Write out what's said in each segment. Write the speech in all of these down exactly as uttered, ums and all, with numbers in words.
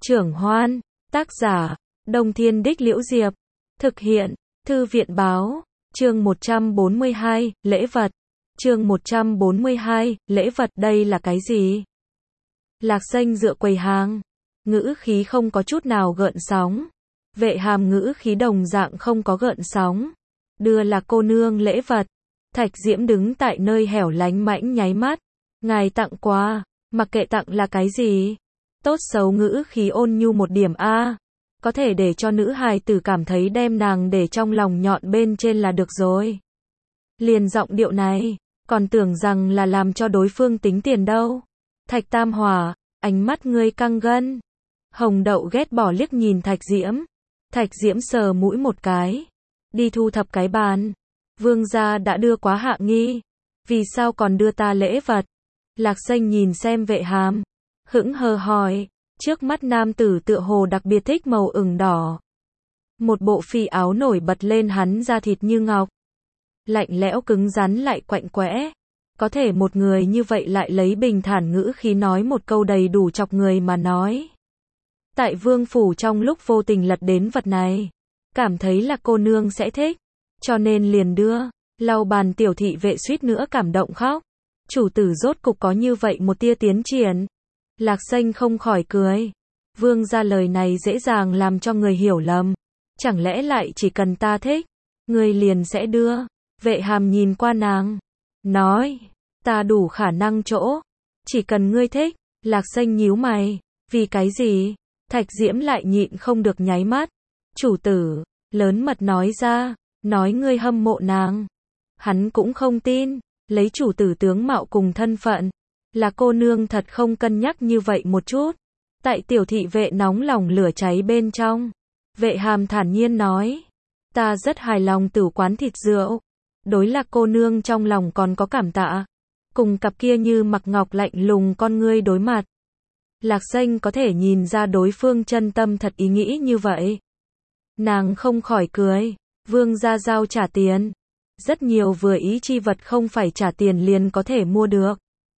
Trưởng Hoan, tác giả, Đông Thiên Đích Liễu Diệp, thực hiện, Thư viện Báo, chương một trăm bốn mươi hai, lễ vật, chương một trăm bốn mươi hai, lễ vật, đây là cái gì? Lạc Danh dựa quầy hàng, ngữ khí không có chút nào gợn sóng. Vệ Hàm ngữ khí đồng dạng không có gợn sóng. Đưa là cô nương lễ vật. Thạch Diễm đứng tại nơi hẻo lánh mãnh nháy mắt. Ngài tặng quà, mặc kệ tặng là cái gì. Tốt xấu ngữ khí ôn nhu một điểm a, có thể để cho nữ hài tử cảm thấy đem nàng để trong lòng nhọn bên trên là được rồi. Liền giọng điệu này, còn tưởng rằng là làm cho đối phương tính tiền đâu. Thạch Tam Hòa, ánh mắt ngươi căng gân. Hồng Đậu ghét bỏ liếc nhìn Thạch Diễm. Thạch Diễm sờ mũi một cái. Đi thu thập cái bàn. Vương gia đã đưa quá hạ nghi. Vì sao còn đưa ta lễ vật? Lạc Danh nhìn xem Vệ Hàm. Hững hờ hỏi. Trước mắt nam tử tựa hồ đặc biệt thích màu ửng đỏ. Một bộ phi áo nổi bật lên hắn da thịt như ngọc. Lạnh lẽo cứng rắn lại quạnh quẽ. Có thể một người như vậy lại lấy bình thản ngữ khí nói một câu đầy đủ chọc người mà nói. Tại vương phủ trong lúc vô tình lật đến vật này. Cảm thấy là cô nương sẽ thích. Cho nên liền đưa. Lau bàn tiểu thị vệ suýt nữa cảm động khóc. Chủ tử rốt cục có như vậy một tia tiến triển. Lạc Danh không khỏi cười. Vương gia lời này dễ dàng làm cho người hiểu lầm. Chẳng lẽ lại chỉ cần ta thích, người liền sẽ đưa. Vệ Hàm nhìn qua nàng. Nói, ta đủ khả năng chỗ. Chỉ cần ngươi thích. Lạc Danh nhíu mày. Vì cái gì? Thạch Diễm lại nhịn không được nháy mắt. Chủ tử, lớn mật nói ra. Nói ngươi hâm mộ nàng. Hắn cũng không tin. Lấy chủ tử tướng mạo cùng thân phận. Là cô nương thật không cân nhắc như vậy một chút. Tại tiểu thị vệ nóng lòng lửa cháy bên trong. Vệ Hàm thản nhiên nói. Ta rất hài lòng tử quán thịt rượu. Đối là cô nương trong lòng còn có cảm tạ. Cùng cặp kia như mặc ngọc lạnh lùng con ngươi đối mặt. Lạc Danh có thể nhìn ra đối phương chân tâm thật ý nghĩ như vậy. Nàng không khỏi cười. Vương gia giao trả tiền. Rất nhiều vừa ý chi vật không phải trả tiền liền có thể mua được.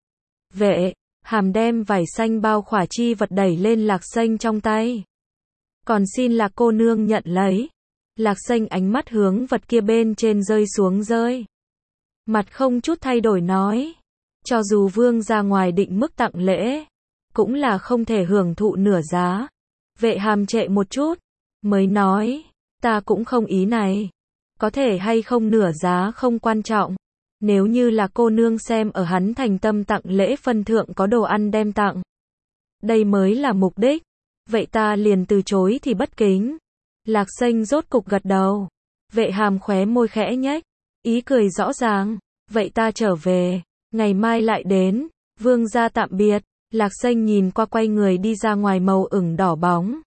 Vệ Hàm đem vải xanh bao khỏa chi vật đẩy lên Lạc Danh trong tay. Còn xin Lạc cô nương nhận lấy. Lạc Danh ánh mắt hướng vật kia bên trên rơi xuống rơi. Mặt không chút thay đổi nói. Cho dù vương ra ngoài định mức tặng lễ. Cũng là không thể hưởng thụ nửa giá. Vệ Hàm trệ một chút. Mới nói. Ta cũng không ý này. Có thể hay không nửa giá không quan trọng. Nếu như là cô nương xem ở hắn thành tâm tặng lễ phân thượng có đồ ăn đem tặng. Đây mới là mục đích. Vậy ta liền từ chối thì bất kính. Lạc Danh rốt cục gật đầu. Vệ Hàm khóe môi khẽ nhếch. Ý cười rõ ràng. Vậy ta trở về. Ngày mai lại đến. Vương gia tạm biệt. Lạc Danh nhìn qua quay người đi ra ngoài màu ửng đỏ bóng.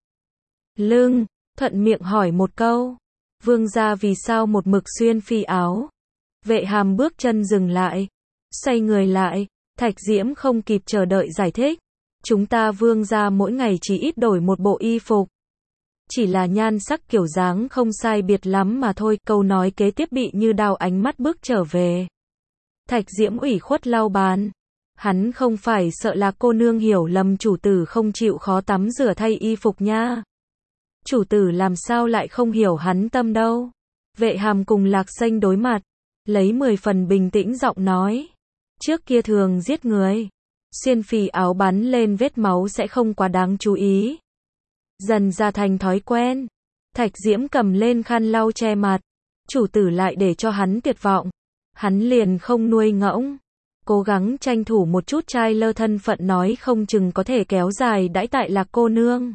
Lưng. Thuận miệng hỏi một câu. Vương gia vì sao một mực xuyên phi áo? Vệ Hàm bước chân dừng lại. Xoay người lại. Thạch Diễm không kịp chờ đợi giải thích. Chúng ta vương gia mỗi ngày chỉ ít đổi một bộ y phục. Chỉ là nhan sắc kiểu dáng không sai biệt lắm mà thôi. Câu nói kế tiếp bị như đao ánh mắt bước trở về. Thạch Diễm ủy khuất lau bàn. Hắn không phải sợ là cô nương hiểu lầm chủ tử không chịu khó tắm rửa thay y phục nha. Chủ tử làm sao lại không hiểu hắn tâm đâu. Vệ Hàm cùng Lạc Danh đối mặt. Lấy mười phần bình tĩnh giọng nói. Trước kia thường giết người. Xuyên phì áo bắn lên vết máu sẽ không quá đáng chú ý. Dần ra thành thói quen. Thạch Diễm cầm lên khăn lau che mặt. Chủ tử lại để cho hắn tuyệt vọng. Hắn liền không nuôi ngỗng. Cố gắng tranh thủ một chút trai lơ thân phận nói không chừng có thể kéo dài đãi tại Lạc cô nương.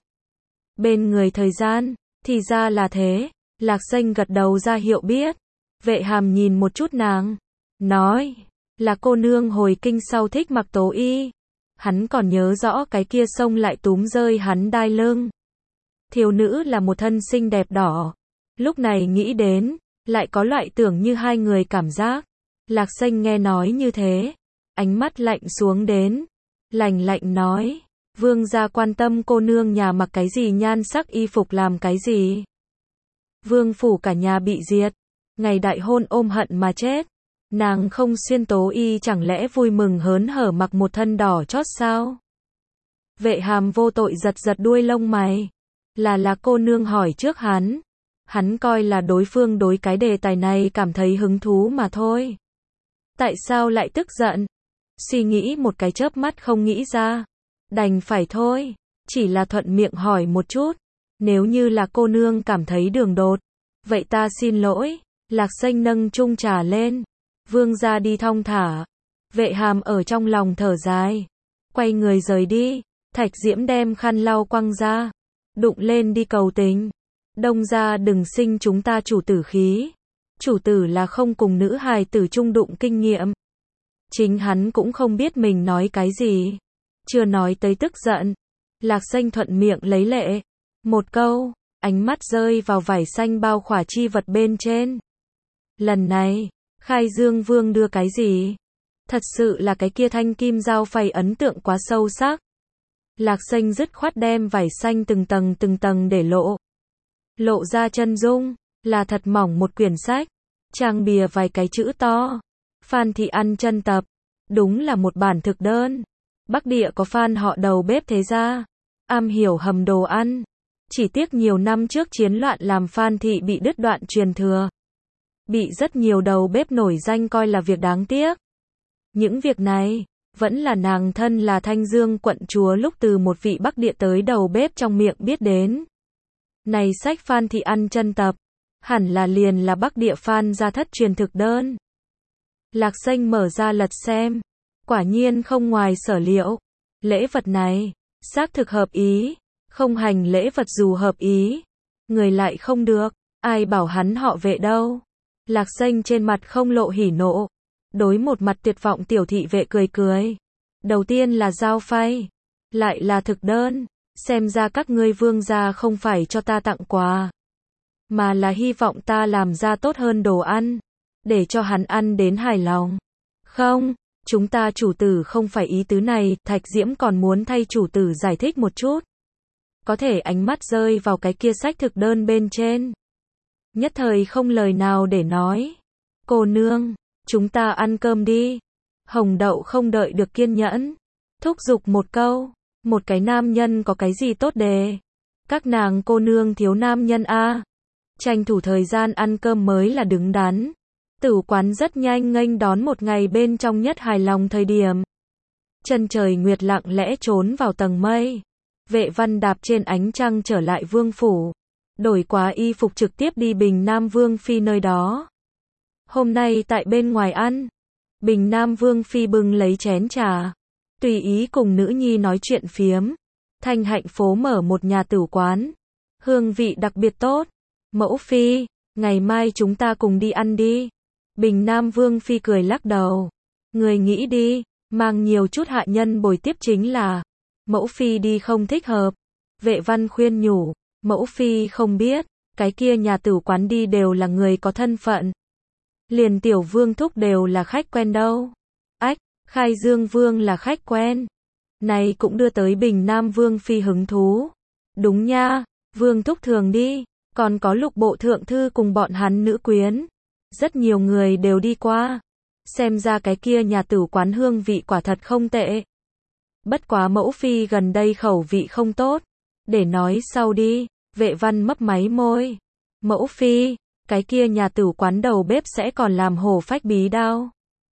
Bên người thời gian. Thì ra là thế. Lạc Danh gật đầu ra hiệu biết. Vệ Hàm nhìn một chút nàng. Nói. Là cô nương hồi kinh sau thích mặc tố y. Hắn còn nhớ rõ cái kia xông lại túm rơi hắn đai lưng. Thiếu nữ là một thân xinh đẹp đỏ. Lúc này nghĩ đến. Lại có loại tưởng như hai người cảm giác. Lạc Danh nghe nói như thế. Ánh mắt lạnh xuống đến. Lạnh lạnh nói. Vương gia quan tâm cô nương nhà mặc cái gì nhan sắc y phục làm cái gì. Vương phủ cả nhà bị diệt. Ngày đại hôn ôm hận mà chết. Nàng không xuyên tố y chẳng lẽ vui mừng hớn hở mặc một thân đỏ chót sao? Vệ Hàm vô tội giật giật đuôi lông mày. Là là cô nương hỏi trước hắn. Hắn coi là đối phương đối cái đề tài này cảm thấy hứng thú mà thôi. Tại sao lại tức giận? Suy nghĩ một cái chớp mắt không nghĩ ra. Đành phải thôi. Chỉ là thuận miệng hỏi một chút. Nếu như là cô nương cảm thấy đường đột. Vậy ta xin lỗi. Lạc Xanh nâng chung trà lên. Vương gia đi thong thả. Vệ Hàm ở trong lòng thở dài. Quay người rời đi. Thạch Diễm đem khăn lau quăng ra. Đụng lên đi cầu tình. Đông gia đừng sinh chúng ta chủ tử khí. Chủ tử là không cùng nữ hài tử chung đụng kinh nghiệm. Chính hắn cũng không biết mình nói cái gì. Chưa nói tới tức giận. Lạc Xanh thuận miệng lấy lệ. Một câu, ánh mắt rơi vào vải xanh bao khỏa chi vật bên trên. Lần này, Khai Dương Vương đưa cái gì? Thật sự là cái kia thanh kim dao phay ấn tượng quá sâu sắc. Lạc Xanh dứt khoát đem vải xanh từng tầng từng tầng để lộ. Lộ ra chân dung, là thật mỏng một quyển sách. Trang bìa vài cái chữ to. Phan Thị Ăn Chân Tập. Đúng là một bản thực đơn. Bắc Địa có Phan họ đầu bếp thế gia. Am hiểu hầm đồ ăn. Chỉ tiếc nhiều năm trước chiến loạn làm Phan Thị bị đứt đoạn truyền thừa. Bị rất nhiều đầu bếp nổi danh coi là việc đáng tiếc. Những việc này, vẫn là nàng thân là Thanh Dương quận chúa lúc từ một vị Bắc Địa tới đầu bếp trong miệng biết đến. Này sách Phan Thị Ăn Chân Tập, hẳn là liền là Bắc Địa Phan gia thất truyền thực đơn. Lạc Xanh mở ra lật xem, quả nhiên không ngoài sở liệu. Lễ vật này, xác thực hợp ý, không hành lễ vật dù hợp ý, người lại không được, ai bảo hắn họ Vệ đâu. Lạc Xanh trên mặt không lộ hỉ nộ, đối một mặt tuyệt vọng tiểu thị vệ cười cười. Đầu tiên là dao phay, lại là thực đơn, xem ra các ngươi vương gia không phải cho ta tặng quà, mà là hy vọng ta làm ra tốt hơn đồ ăn, để cho hắn ăn đến hài lòng. Không, chúng ta chủ tử không phải ý tứ này, Thạch Diễm còn muốn thay chủ tử giải thích một chút. Có thể ánh mắt rơi vào cái kia sách thực đơn bên trên. Nhất thời không lời nào để nói. Cô nương, chúng ta ăn cơm đi. Hồng Đậu không đợi được kiên nhẫn. Thúc giục một câu. Một cái nam nhân có cái gì tốt đề. Các nàng cô nương thiếu nam nhân a. Tranh thủ thời gian ăn cơm mới là đứng đắn. Tử quán rất nhanh nghênh đón một ngày bên trong nhất hài lòng thời điểm. Chân trời nguyệt lặng lẽ trốn vào tầng mây. Vệ Văn đạp trên ánh trăng trở lại vương phủ. Đổi quá y phục trực tiếp đi Bình Nam Vương Phi nơi đó. Hôm nay tại bên ngoài ăn. Bình Nam Vương Phi bưng lấy chén trà. Tùy ý cùng nữ nhi nói chuyện phiếm. Thanh Hạnh phố mở một nhà tử quán. Hương vị đặc biệt tốt. Mẫu Phi, ngày mai chúng ta cùng đi ăn đi. Bình Nam Vương Phi cười lắc đầu. Người nghĩ đi, mang nhiều chút hạ nhân bồi tiếp chính là. Mẫu Phi đi không thích hợp. Vệ Văn khuyên nhủ. Mẫu Phi không biết, cái kia nhà tử quán đi đều là người có thân phận. Liền tiểu vương thúc đều là khách quen đâu. Ách, Khai Dương Vương là khách quen. Này cũng đưa tới Bình Nam Vương Phi hứng thú. Đúng nha, Vương thúc thường đi, còn có Lục bộ thượng thư cùng bọn hắn nữ quyến. Rất nhiều người đều đi qua. Xem ra cái kia nhà tử quán hương vị quả thật không tệ. Bất quá Mẫu Phi gần đây khẩu vị không tốt. Để nói sau đi. Vệ Văn mấp máy môi. Mẫu Phi, cái kia nhà tử quán đầu bếp sẽ còn làm hổ phách bí đao.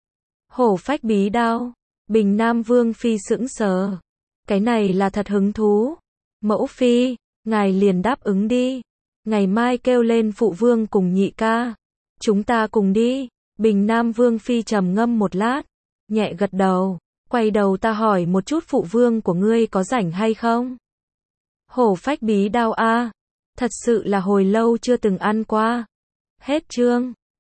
Hổ phách bí đao. Bình Nam Vương Phi sững sờ. Cái này là thật hứng thú. Mẫu Phi, ngài liền đáp ứng đi. Ngày mai kêu lên phụ vương cùng nhị ca. Chúng ta cùng đi. Bình Nam Vương Phi trầm ngâm một lát. Nhẹ gật đầu. Quay đầu ta hỏi một chút phụ vương của ngươi có rảnh hay không? Hổ phách bí đao a, thật sự là hồi lâu chưa từng ăn qua. Hết chương.